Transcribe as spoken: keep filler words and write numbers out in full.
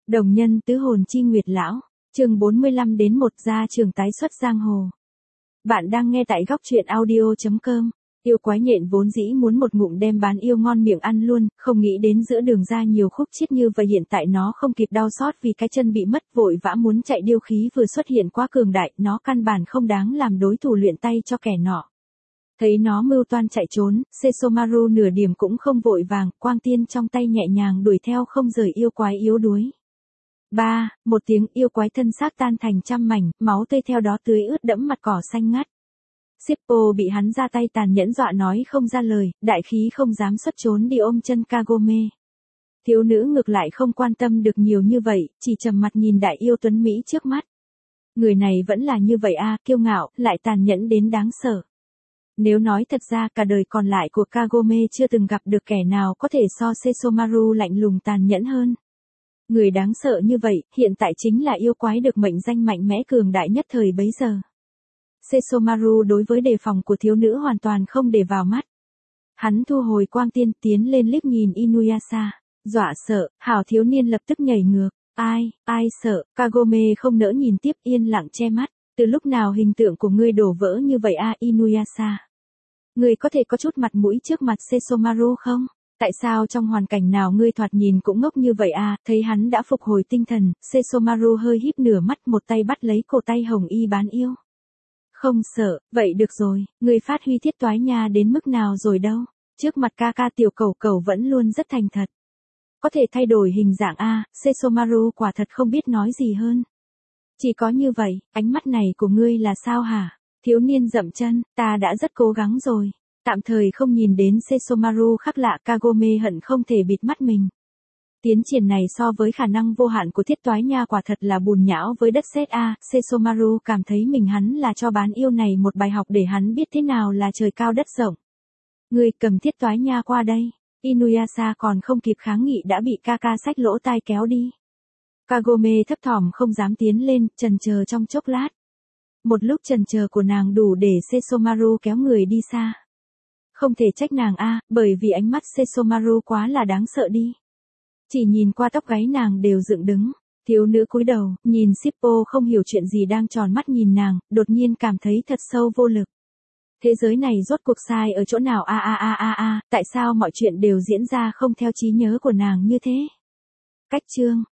Đồng nhân tứ hồn chi nguyệt lão, chương bốn mươi lăm đến một gia trường tái xuất giang hồ. Bạn đang nghe tại góc truyện audio.com. Yêu quái nhện vốn dĩ muốn một ngụm đem bán yêu ngon miệng ăn luôn, không nghĩ đến giữa đường ra nhiều khúc chiết như vậy, hiện tại nó không kịp đau xót vì cái chân bị mất, vội vã muốn chạy, điêu khí vừa xuất hiện quá cường đại, nó căn bản không đáng làm đối thủ luyện tay cho kẻ nọ. Thấy nó mưu toan chạy trốn, Sesomaru nửa điểm cũng không vội vàng, quang tiên trong tay nhẹ nhàng đuổi theo không rời yêu quái yếu đuối. Ba, một tiếng, yêu quái thân xác tan thành trăm mảnh, máu tươi theo đó tưới ướt đẫm mặt cỏ xanh ngắt. Shippo bị hắn ra tay tàn nhẫn dọa nói không ra lời, đại khí không dám xuất trốn đi ôm chân Kagome. Thiếu nữ ngược lại không quan tâm được nhiều như vậy, chỉ trầm mặt nhìn đại yêu tuấn Mỹ trước mắt. Người này vẫn là như vậy a, kiêu ngạo, lại tàn nhẫn đến đáng sợ. Nếu nói thật ra cả đời còn lại của Kagome chưa từng gặp được kẻ nào có thể so Sesomaru lạnh lùng tàn nhẫn hơn. Người đáng sợ như vậy, hiện tại chính là yêu quái được mệnh danh mạnh mẽ cường đại nhất thời bấy giờ. Sesomaru đối với đề phòng của thiếu nữ hoàn toàn không để vào mắt. Hắn thu hồi quang tiên, tiến lên liếc nhìn Inuyasha, dọa sợ, hảo thiếu niên lập tức nhảy ngược. Ai, ai sợ, Kagome không nỡ nhìn tiếp, yên lặng che mắt. Từ lúc nào hình tượng của ngươi đổ vỡ như vậy a, Inuyasha? Ngươi có thể có chút mặt mũi trước mặt Sesomaru không? Tại sao trong hoàn cảnh nào ngươi thoạt nhìn cũng ngốc như vậy a? Thấy hắn đã phục hồi tinh thần, Sesomaru hơi híp nửa mắt, một tay bắt lấy cổ tay hồng y bán yêu. Không sợ, vậy được rồi, ngươi phát huy thiết toái nha đến mức nào rồi đâu? Trước mặt ca ca tiểu cẩu cẩu vẫn luôn rất thành thật. Có thể thay đổi hình dạng a, Sesomaru quả thật không biết nói gì hơn. Chỉ có như vậy, ánh mắt này của ngươi là sao hả? Thiếu niên dậm chân, ta đã rất cố gắng rồi. Tạm thời không nhìn đến Sesomaru khác lạ, Kagome hận không thể bịt mắt mình. Tiến triển này so với khả năng vô hạn của thiết toái nha quả thật là bùn nhão với đất sét a, Sesomaru cảm thấy mình hắn là cho bán yêu này một bài học để hắn biết thế nào là trời cao đất rộng. Ngươi cầm thiết toái nha qua đây. Inuyasha còn không kịp kháng nghị đã bị Kaka xách lỗ tai kéo đi. Kagome thấp thỏm không dám tiến lên, chần chờ trong chốc lát. Một lúc chần chờ của nàng đủ để Sesomaru kéo người đi xa. Không thể trách nàng a, bởi vì ánh mắt Sesomaru quá là đáng sợ đi. Chỉ nhìn qua tóc gáy nàng đều dựng đứng. Thiếu nữ cúi đầu, nhìn Shippo không hiểu chuyện gì đang tròn mắt nhìn nàng, đột nhiên cảm thấy thật sâu vô lực. Thế giới này rốt cuộc sai ở chỗ nào a a a a a, tại sao mọi chuyện đều diễn ra không theo trí nhớ của nàng như thế? Cách chương